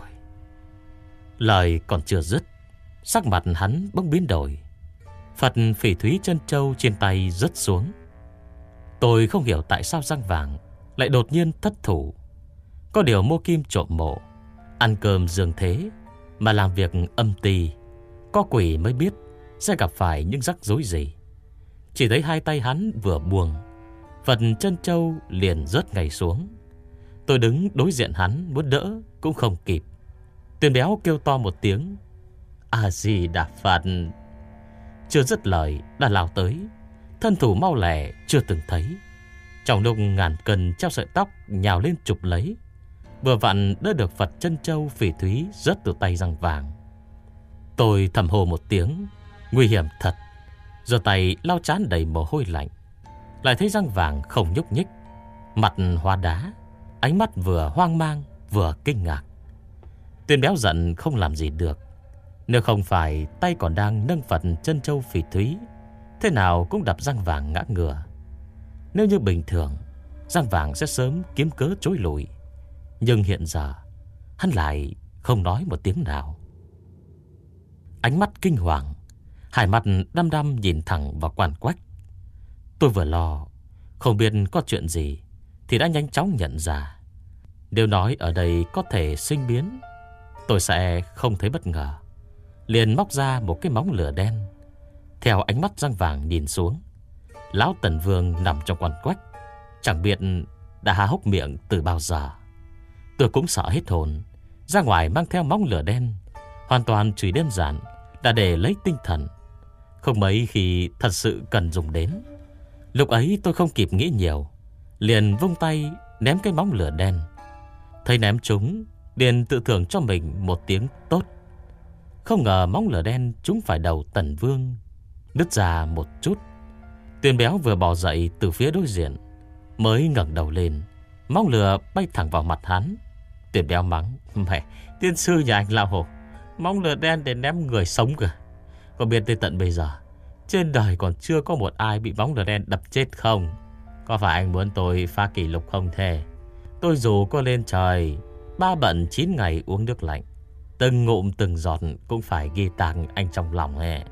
Lời còn chưa dứt, sắc mặt hắn bỗng biến đổi. Phật phỉ thúy chân châu trên tay rớt xuống. Tôi không hiểu tại sao Giang Vàng lại đột nhiên thất thủ. Có điều Mô Kim trộm mộ, ăn cơm dương thế mà làm việc âm tì, có quỷ mới biết sẽ gặp phải những rắc rối gì. Chỉ thấy hai tay hắn vừa buông, Phật chân châu liền rớt ngay xuống. Tôi đứng đối diện hắn muốn đỡ cũng không kịp. Tuyển Béo kêu to một tiếng: A Di Đà Phật. Chưa dứt lời đã lao tới, thân thủ mau lẹ chưa từng thấy. Trong lúc ngàn cân treo sợi tóc nhào lên chụp lấy, vừa vặn đỡ được Phật chân châu phỉ thúy rớt từ tay Giang Vàng. Tôi thầm hô một tiếng nguy hiểm thật, giơ tay lau trán đầy mồ hôi lạnh. Lại thấy Giang Vàng không nhúc nhích, mặt hóa đá, ánh mắt vừa hoang mang vừa kinh ngạc. Tuyển Béo giận không làm gì được. Nếu không phải tay còn đang nâng Phật chân châu phỉ thúy, thế nào cũng đập Giang Vàng ngã ngửa. Nếu như bình thường, Giang Vàng sẽ sớm kiếm cớ chối lùi. Nhưng hiện giờ hắn lại không nói một tiếng nào. Ánh mắt kinh hoàng, hai mắt đăm đăm nhìn thẳng vào Quan Quách. Tôi vừa lo không biết có chuyện gì thì đã nhanh chóng nhận ra, nếu nói ở đây có thể sinh biến, tôi sẽ không thấy bất ngờ. Liền móc ra một cái móng lửa đen. Theo ánh mắt Giang Vàng nhìn xuống, lão Tần Vương nằm trong Quan Quách chẳng biết đã há hốc miệng từ bao giờ. Tôi cũng sợ hết hồn, ra ngoài mang theo móng lửa đen, hoàn toàn chỉ đơn giản đã để lấy tinh thần, không mấy khi thật sự cần dùng đến. Lúc ấy tôi không kịp nghĩ nhiều, liền vung tay ném cái móng lửa đen. Thấy ném trúng, liền tự thưởng cho mình một tiếng tốt. Không ngờ móng lửa đen trúng phải đầu Tần Vương, nứt ra một chút. Tuyền Béo vừa bò dậy từ phía đối diện, mới ngẩng đầu lên, móng lửa bay thẳng vào mặt hắn. Tuyền Béo mắng: "Mẹ, tiên sư nhà anh lão hồ, móng lửa đen để ném người sống kìa. Có biết tới tận bây giờ trên đời còn chưa có một ai bị móng lửa đen đập chết không? Có phải anh muốn tôi phá kỷ lục không thế? Tôi dù có lên trời ba bận chín ngày uống nước lạnh, từng ngụm từng giọt cũng phải ghi tàng anh trong lòng hè."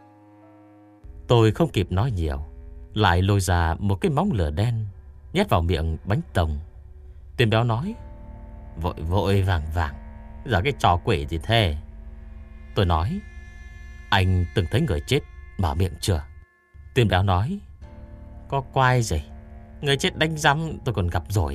Tôi không kịp nói nhiều, lại lôi ra một cái móng lửa đen nhét vào miệng Bánh Tông. Tuyền Béo nói: "Vội vội vàng vàng, giờ cái trò quỷ gì thế?" Tôi nói: "Anh từng thấy người chết mở miệng chưa?" Tuyền Béo nói: "Có quái gì, người chết đánh rắm tôi còn gặp rồi."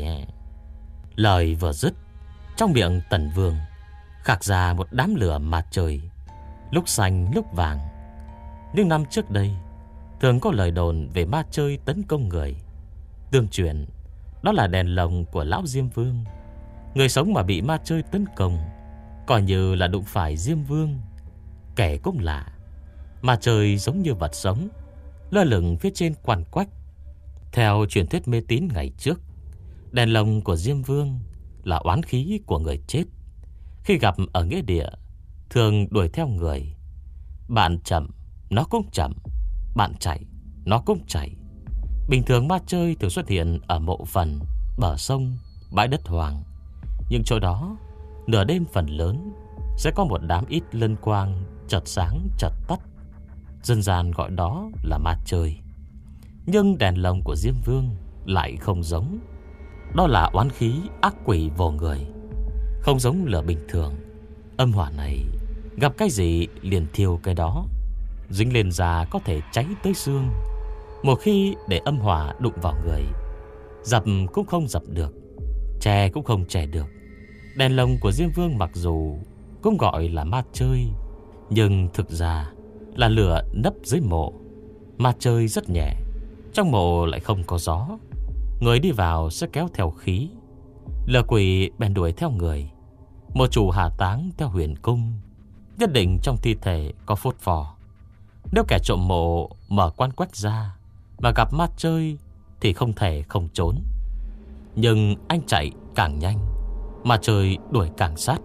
Lời vừa dứt, trong miệng Tần Vương khạc ra một đám lửa mặt trời, lúc xanh lúc vàng. Nhưng năm trước đây thường có lời đồn về ma chơi tấn công người. Tương truyền đó là đèn lồng của lão Diêm Vương. Người sống mà bị ma chơi tấn công coi như là đụng phải Diêm Vương. Kẻ cũng lạ, ma chơi giống như vật sống, lơ lửng phía trên quan quách. Theo truyền thuyết mê tín ngày trước, đèn lồng của Diêm Vương là oán khí của người chết. Khi gặp ở nghĩa địa, thường đuổi theo người. Bạn chậm, nó cũng chậm. Bạn chạy, nó cũng chạy. Bình thường ma chơi thường xuất hiện ở mộ phần, bờ sông, bãi đất hoang. Nhưng chỗ đó, nửa đêm phần lớn sẽ có một đám ít lân quang chợt sáng chợt tắt. Dân gian gọi đó là ma chơi. Nhưng đèn lồng của Diêm Vương lại không giống. Đó là oán khí ác quỷ vô người, không giống lửa bình thường. Âm hỏa này gặp cái gì liền thiêu cái đó, dính lên da có thể cháy tới xương. Một khi để âm hỏa đụng vào người, dập cũng không dập được, che cũng không che được. Đèn lồng của Diêm Vương mặc dù cũng gọi là ma chơi, nhưng thực ra là lửa nấp dưới mộ. Ma chơi rất nhẹ, trong mộ lại không có gió, người đi vào sẽ kéo theo khí. Lửa quỷ bèn đuổi theo người. Một chủ hạ táng theo huyền cung, nhất định trong thi thể có phốt phò. Nếu kẻ trộm mộ mở quan quách ra mà gặp ma chơi thì không thể không trốn. Nhưng anh chạy càng nhanh, ma chơi đuổi càng sát.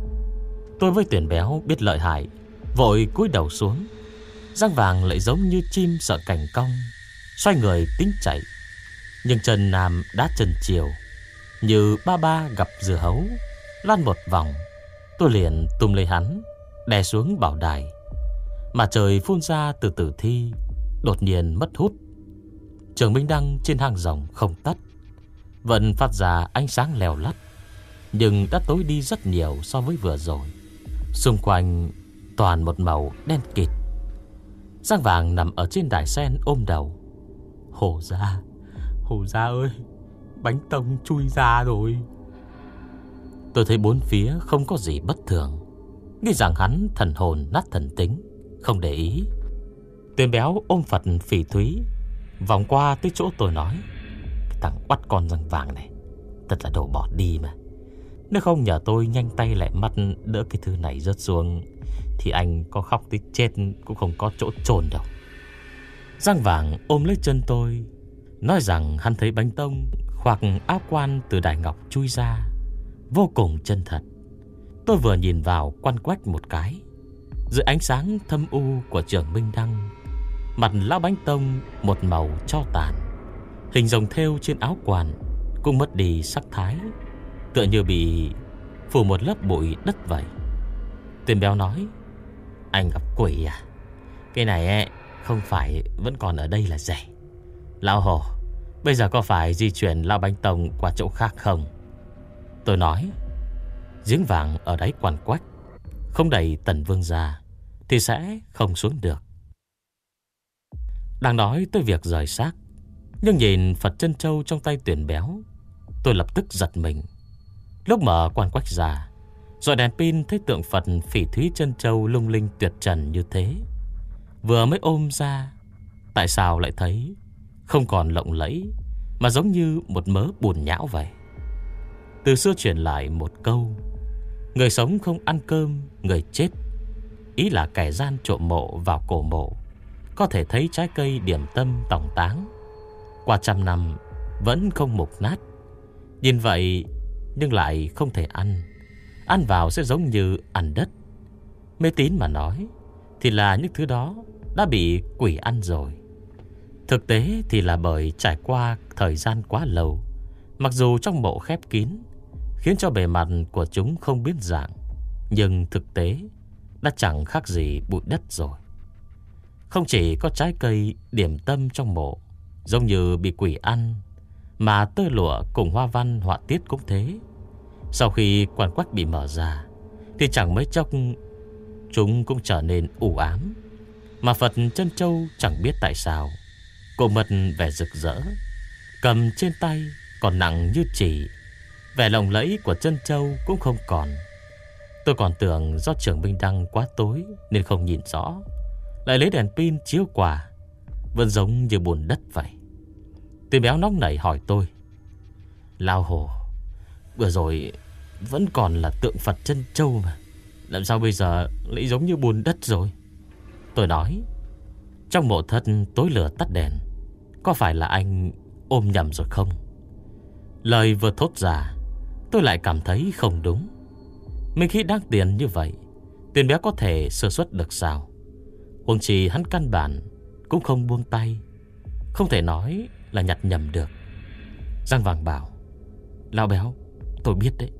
Tôi với Tuyền Béo biết lợi hại, vội cúi đầu xuống. Giang Vàng lại giống như chim sợ cành cong, xoay người tính chạy. Nhưng chân Nam đá chân chiều, như ba ba gặp dưa hấu, lăn một vòng. Tôi liền tung lấy hắn, đè xuống bảo đài. Mà trời phun ra từ tử thi đột nhiên mất hút. Trường minh đăng trên hang rồng không tắt, vẫn phát ra ánh sáng lèo lắt, nhưng đã tối đi rất nhiều so với vừa rồi. Xung quanh toàn một màu đen kịt. Giang Vàng nằm ở trên đài sen ôm đầu: "Hổ gia, Hổ gia ơi, Bánh Tông chui ra rồi." Tôi thấy bốn phía không có gì bất thường, nghĩ rằng hắn thần hồn nát thần tính, không để ý. Tuyền Béo ôm Phật phỉ thúy vòng qua tới chỗ tôi nói: "Cái thằng oắt con Giang Vàng này thật là đồ bỏ đi mà. Nếu không nhờ tôi nhanh tay lẹ mắt đỡ cái thứ này rớt xuống, thì anh có khóc tới chết cũng không có chỗ chôn đâu." Giang Vàng ôm lấy chân tôi, nói rằng hắn thấy Bánh Tông khoác áo quan từ đài ngọc chui ra, vô cùng chân thật. Tôi vừa nhìn vào quan quách một cái, dưới ánh sáng thâm u của trường minh đăng, mặt lão Bánh Tông một màu tro tàn. Hình rồng thêu trên áo quan cũng mất đi sắc thái, tựa như bị phủ một lớp bụi đất vậy. Tuyền Béo nói: "Anh gặp quỷ à? Cái này ấy, không phải vẫn còn ở đây là rẻ. Lão Hồ, bây giờ có phải di chuyển lão Bánh Tông qua chỗ khác không?" Tôi nói: "Giếng vàng ở đáy quan quách, không đẩy Tần Vương ra thì sẽ không xuống được." Đang nói tới việc rời xác, nhưng nhìn Phật chân châu trong tay Tuyền Béo, tôi lập tức giật mình. Lúc mở quan quách ra, Rồi đèn pin thấy tượng Phật phỉ thúy chân châu lung linh tuyệt trần như thế, vừa mới ôm ra, tại sao lại thấy không còn lộng lẫy, mà giống như một mớ bùn nhão vậy. Từ xưa truyền lại một câu: người sống không ăn cơm người chết. Ý là kẻ gian trộm mộ vào cổ mộ có thể thấy trái cây điểm tâm tòng táng, qua trăm năm vẫn không mục nát. Nhìn vậy nhưng lại không thể ăn. Ăn vào sẽ giống như ăn đất. Mê tín mà nói thì là những thứ đó đã bị quỷ ăn rồi. Thực tế thì là bởi trải qua thời gian quá lâu, mặc dù trong mộ khép kín, khiến cho bề mặt của chúng không biến dạng, nhưng thực tế đã chẳng khác gì bụi đất rồi. Không chỉ có trái cây điểm tâm trong mộ giống như bị quỷ ăn, mà tơ lụa cùng hoa văn họa tiết cũng thế. Sau khi quan quách bị mở ra thì chẳng mấy chốc chúng cũng trở nên u ám. Mà Phật chân châu chẳng biết tại sao cô mất vẻ rực rỡ, cầm trên tay còn nặng như chỉ. Vẻ lộng lẫy của chân châu cũng không còn. Tôi còn tưởng do trường Minh Đăng quá tối nên không nhìn rõ, lại lấy đèn pin chiếu qua, vẫn giống như bùn đất vậy. Tên béo nóng nảy hỏi tôi: Lao Hồ, vừa rồi vẫn còn là tượng Phật chân châu mà, làm sao bây giờ lại giống như bùn đất rồi? Tôi nói: trong mộ thất tối lửa tắt đèn, có phải là anh ôm nhầm rồi không? Lời vừa thốt ra, tôi lại cảm thấy không đúng. Minh khí đáng tiền như vậy, tên béo có thể sơ suất được sao? Huống chi hắn căn bản cũng không buông tay, không thể nói là nhặt nhầm được. Giang Vàng bảo: Lão béo, tôi biết đấy.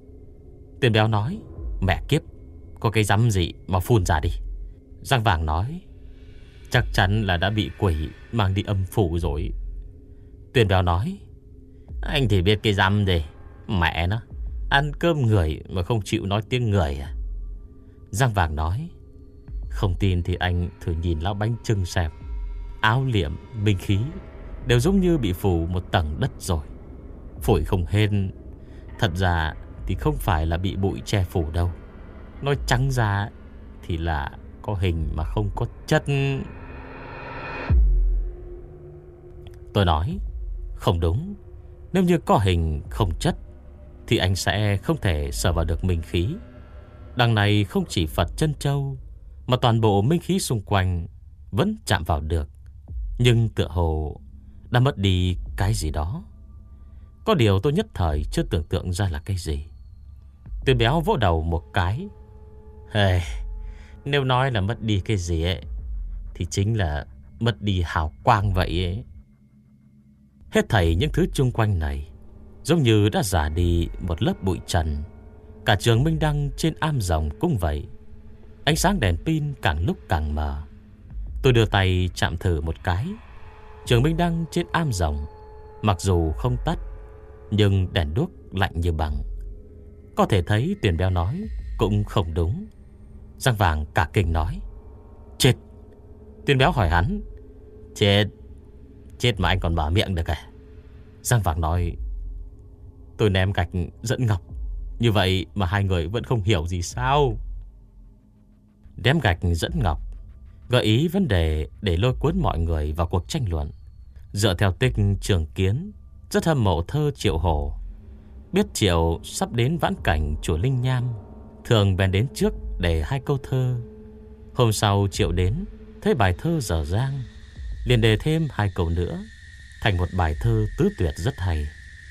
Tên béo nói: mẹ kiếp, có cái rắm gì mà phun ra đi. Giang Vàng nói: chắc chắn là đã bị quỷ mang đi âm phủ rồi. Tên béo nói: anh thì biết cái rắm gì, mẹ nó, ăn cơm người mà không chịu nói tiếng người à? Giang Vàng nói: không tin thì anh thử nhìn lão bánh trưng xem. Áo liệm, binh khí đều giống như bị phủ một tầng đất rồi. Phổi không hên. Thật ra thì không phải là bị bụi che phủ đâu. Nói trắng ra thì là có hình mà không có chất. Tôi nói: không đúng. Nếu như có hình không chất thì anh sẽ không thể sờ vào được minh khí. Đằng này không chỉ Phật chân châu, mà toàn bộ minh khí xung quanh vẫn chạm vào được, nhưng tựa hồ đã mất đi cái gì đó. Có điều tôi nhất thời chưa tưởng tượng ra là cái gì. Tên béo vỗ đầu một cái: hey, nếu nói là mất đi cái gì ấy, thì chính là mất đi hào quang vậy ấy. Hết thảy những thứ chung quanh này giống như đã giả đi một lớp bụi trần. Cả trường Minh Đăng trên am rồng cũng vậy. Ánh sáng đèn pin càng lúc càng mờ. Tôi đưa tay chạm thử một cái. Trường Minh Đăng trên am rồng mặc dù không tắt, nhưng đèn đuốc lạnh như bằng. Có thể thấy Tiền Béo nói cũng không đúng. Giang Vàng cả kinh nói: chết. Tiền Béo hỏi hắn: chết? Chết mà anh còn mở miệng được à? Giang Vàng nói: tôi ném gạch dẫn ngọc, như vậy mà hai người vẫn không hiểu gì sao? Ném gạch dẫn ngọc gợi ý vấn đề để lôi cuốn mọi người vào cuộc tranh luận. Dựa theo tích Trường Kiến rất hâm mộ thơ Triệu Hổ, biết Triệu sắp đến vãn cảnh chùa Linh Nham, thường bèn đến trước để hai câu thơ. Hôm sau Triệu đến, thấy bài thơ dở dang, liền đề thêm hai câu nữa, thành một bài thơ tứ tuyệt rất hay.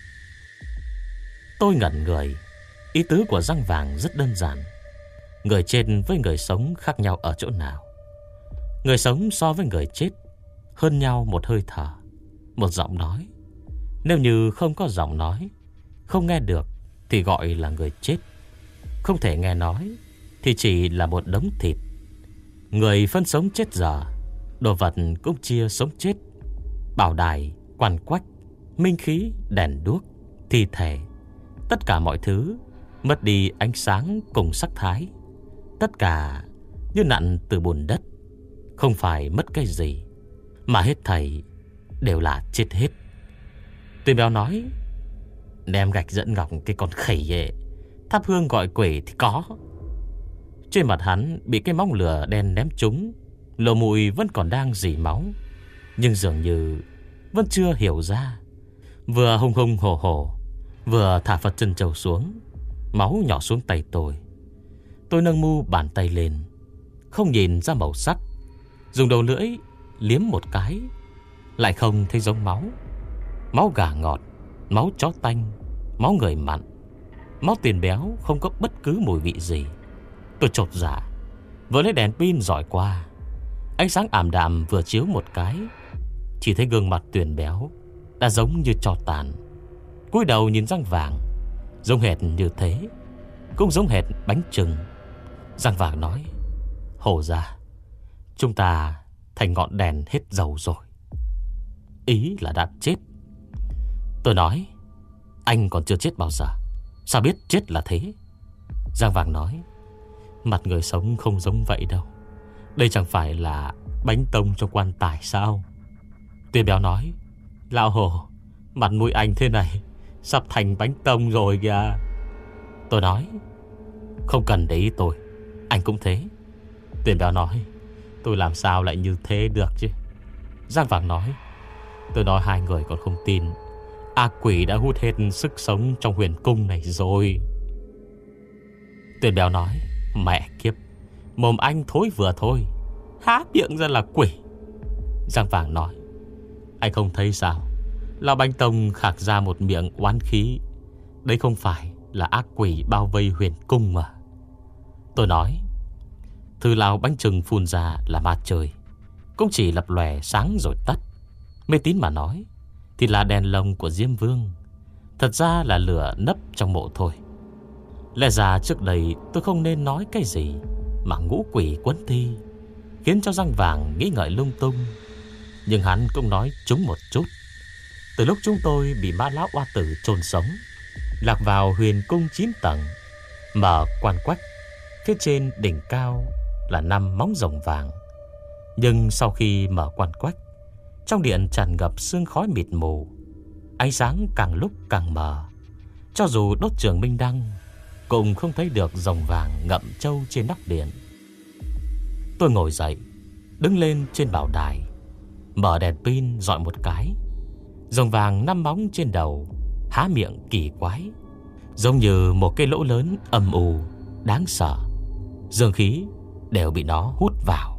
Tôi ngẩn người. Ý tứ của Giang Vàng rất đơn giản. Người chết với người sống khác nhau ở chỗ nào? Người sống so với người chết hơn nhau một hơi thở, một giọng nói. Nếu như không có giọng nói, không nghe được thì gọi là người chết. Không thể nghe nói thì chỉ là một đống thịt. Người phân sống chết giờ, đồ vật cũng chia sống chết. Bảo đài, quan quách, minh khí, đèn đuốc, thi thể, tất cả mọi thứ mất đi ánh sáng cùng sắc thái. Tất cả như nặn từ bùn đất. Không phải mất cái gì, mà hết thảy đều là chết hết. Tuyên Béo nói: ném gạch dẫn ngọc cái con khỉ ấy, thắp hương gọi quỷ thì có. Trên mặt hắn bị cái móng lửa đen ném trúng, lỗ mũi vẫn còn đang rỉ máu, nhưng dường như vẫn chưa hiểu ra. Vừa hùng hùng hổ hổ, vừa thả Phật chân châu xuống, máu nhỏ xuống tay tôi. Tôi nâng mu bàn tay lên, không nhìn ra màu sắc, dùng đầu lưỡi liếm một cái, lại không thấy giống máu. Máu gà ngọt, máu chó tanh, máu người mặn, máu tiền béo, không có bất cứ mùi vị gì. Tôi chột dạ, vừa lấy đèn pin dọi qua. Ánh sáng ảm đạm vừa chiếu một cái, chỉ thấy gương mặt Tuyền béo đã giống như tro tàn. Cúi đầu nhìn răng vàng, giống hệt như thế, cũng giống hệt bánh chừng. Răng vàng nói: Hổ ra, chúng ta thành ngọn đèn hết dầu rồi. Ý là đã chết. Tôi nói: Anh còn chưa chết bao giờ, sao biết chết là thế? Răng vàng nói: Mặt người sống không giống vậy đâu. Đây chẳng phải là bánh tông trong quan tài sao? Tuyền béo nói: Lão Hồ, mặt mũi anh thế này sắp thành bánh tông rồi kìa. Tôi nói: Không cần để ý tôi, anh cũng thế. Tuyền béo nói: Tôi làm sao lại như thế được chứ? Giang vàng nói: Tôi nói hai người còn không tin. Ác quỷ đã hút hết sức sống trong huyền cung này rồi. Tuyền béo nói: Mẹ kiếp, mồm anh thối vừa thôi, há miệng ra là quỷ. Giang vàng nói: Anh không thấy sao, Lão Bánh Tông khạc ra một miệng oán khí. Đấy không phải là ác quỷ bao vây huyền cung mà. Tôi nói: Thứ Lão Bánh Trừng phun ra là ma trời, cũng chỉ lập lòe sáng rồi tắt. Mê tín mà nói thì là đèn lồng của Diêm Vương, thật ra là lửa nấp trong mộ thôi. Lẽ ra trước đây tôi không nên nói cái gì mà ngũ quỷ quấn thi, khiến cho Răng Vàng nghĩ ngợi lung tung. Nhưng hắn cũng nói trúng một chút. Từ lúc chúng tôi bị ma lão oa tử chôn sống, lạc vào huyền cung chín tầng, mở quan quách, phía trên đỉnh cao là năm móng rồng vàng. Nhưng sau khi mở quan quách, trong điện tràn ngập sương khói mịt mù, ánh sáng càng lúc càng mờ. Cho dù đốt trường minh đăng cũng không thấy được rồng vàng ngậm trâu trên nóc điện. Tôi ngồi dậy, đứng lên trên bảo đài, mở đèn pin dọi một cái. Rồng vàng năm móng trên đầu há miệng kỳ quái, giống như một cái lỗ lớn âm u đáng sợ. Dương khí đều bị nó hút vào.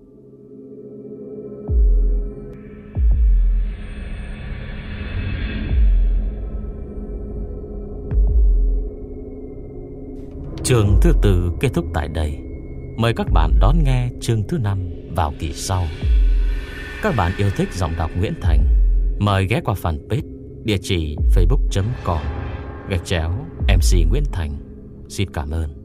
Chương thứ tư kết thúc tại đây. Mời các bạn đón nghe chương thứ năm vào kỳ sau. Các bạn yêu thích giọng đọc Nguyễn Thành, mời ghé qua fanpage, địa chỉ facebook chấm com gạch chéo em xê Nguyễn Thành. Xin cảm ơn.